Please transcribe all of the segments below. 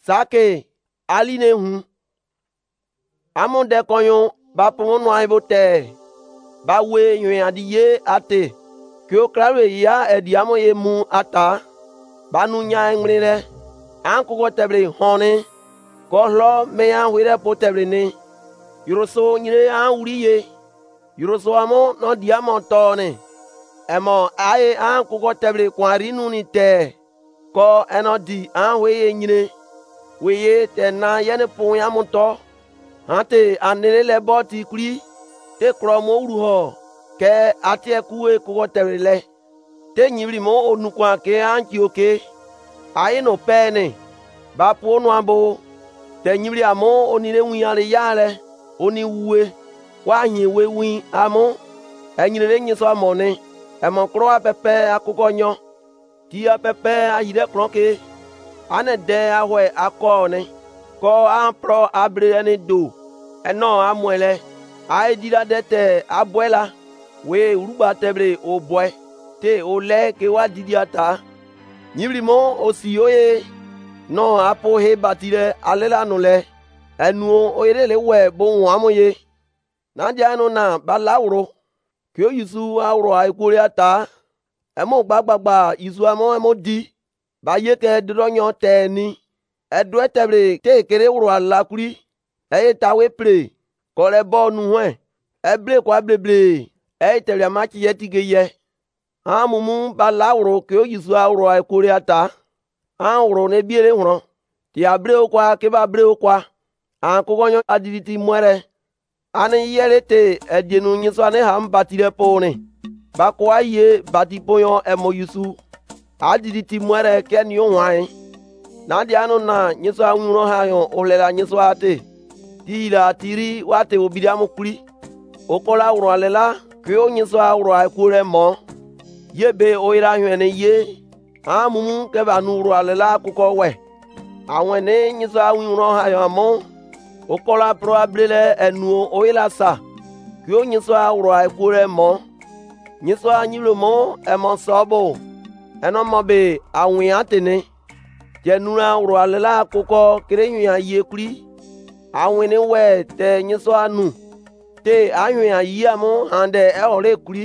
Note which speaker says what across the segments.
Speaker 1: sake aline hu amon de konyon ba pon no ai bote ba we yun adiye ate ki o klaro ya edi amo ye mu ata ba nu nya engrele an ko tebre hone ko lo me an wire po tebre ni yuroso nyire an uriye yuroso amo no diamo tone emo aye an ko tebre kwari nu ni te ko eno di an we nyire we ye te na yene po ya mo to hante anele le boti kuri te kromo uru ho ke atie kuwe ko tebre le te nyiri mo onukwa ke anki oke aye no pene ba po no abo te nyiri amo onire wi ale yale oni wuwe wa yin we wi amo enyire nyi so amone emo kro apepe akoko nyo ti apepe ayire kro ke ane de ahwe akone ko an pro abre ene do eno amuele ai dira dete abuela we uruba tebre o boy te o le ke wa didiata nyiri mo osioye no apo he batire alela no le enu oyere le we bo won amoye na dia no na balawro ki o yusu awro ai kore ata emo gbagbagba isu amo emo di ba ye ke dronyo te ni edu etebre te kere wro ala kuri eye tawe pre kore bo nu hwe ebre kwa bleble eye tebre amachi ye tige ye amumu balawro ki o yusu awro ai kore ata awro ne biere hro ti abre okwa ke ba abre okwa an ko gonyo adiditi mwere ani yele te edienu nyiso ani ham batire pone ba ko aye bati poyo emo yusu adiditi mwere ke ni ohwan na di anu na nyiso anwuro ha yo olela nyiso ate ti la tiri wate obiri amukuri okola wuro alela ke o nyiso awuro akure mo yebe oira hwene ye amumu ke ba nu wuro alela kuko we àwọn ne nyiso awuro ha yo mo okola probable enu oila sa ki o nyiso awuro akure mo nyiso anyilo mo emo sobo eno mo be awin atene jenura awuro alela akoko kireyun aye kuri awin ni we te nyiso anu te ayun ayi amo hande e ore kuri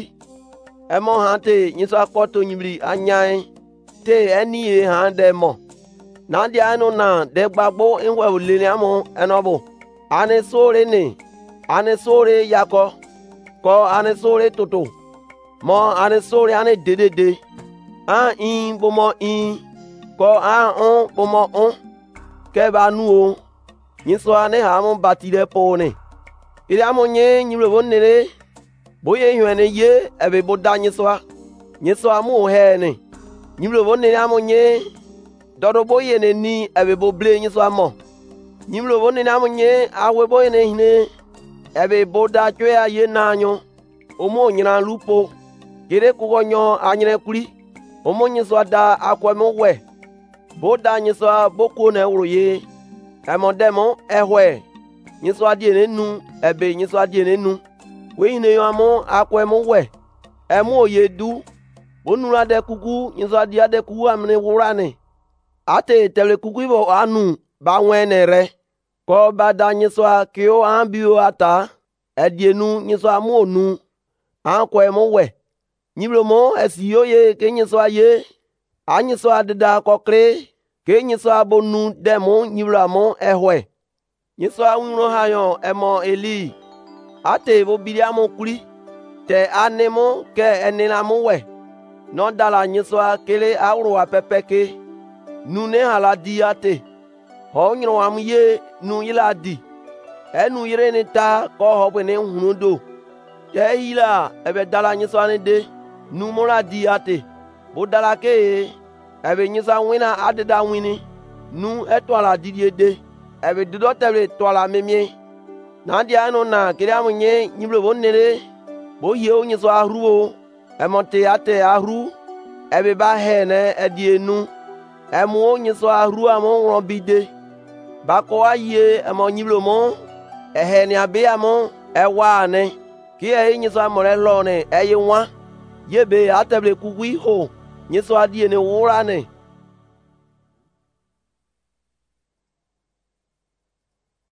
Speaker 1: emo hante nyiso akoto nyibri anyan te eni e hande mo na di anu na de gbagbo enwe olele amo enobo ane sore yako ko ane sore toto mo ane sore ane dedede an in bomo in ko an on bomo on ke ba nu o nyiso ane ha mo batire pone ire amo nye nyiro bonere boye hwene ye ebe boda nyiso amu he ne nyiro bonere amo nye dodo boye ne ni ebe boble nyiso amo nyimlo bone na munye awe boye ne hine ebe boda chwe aye nanyo omo nyina lupo kire kugonyo anyire kuri omo nyiso ada akwa mo we boda nyiso boko na uroye emodemo ehwe nyiso adie nenu ebe nyiso adie nenu we hine yo amo akwa mo we emo oyedu onura de kuku nyiso adie de kuku amne wurane ate tele kuku ibo anu ba wenere ko bada nyiso akio ambio ata edienu nyiso amonu anko emo we nyiblo mo esiyo ye ke nyiso aye anyiso adida kokre ke nyiso abonu demo nyiblo amo ehwe nyiso awunro hayo emo eli ate bo biriamo kuri te anemo ke enina mo we no dala nyiso akele awro apepeke nune hala di ate ho nyiro am ye nu yila di enu yire ni ta ko ho bwe ne hunu do ye yila ebe dala nyiso ane de nu mora di ate bo dala ke ebe nyiso wina adeda wini nu etwala didie de ebe dido tebe twala memie na dia anu na kiri amunye nyiblo bonere bo ye o nyiso ahruo emote ate ahru ebe ba he ne edienu emu o nyiso ahru amo robide bako aye emo nyiblo mo ehe ni abia mo ewa ne ki e nyiso amore lo ne eye wa yebe ateble kuwi ho nyiso adie ne wura ne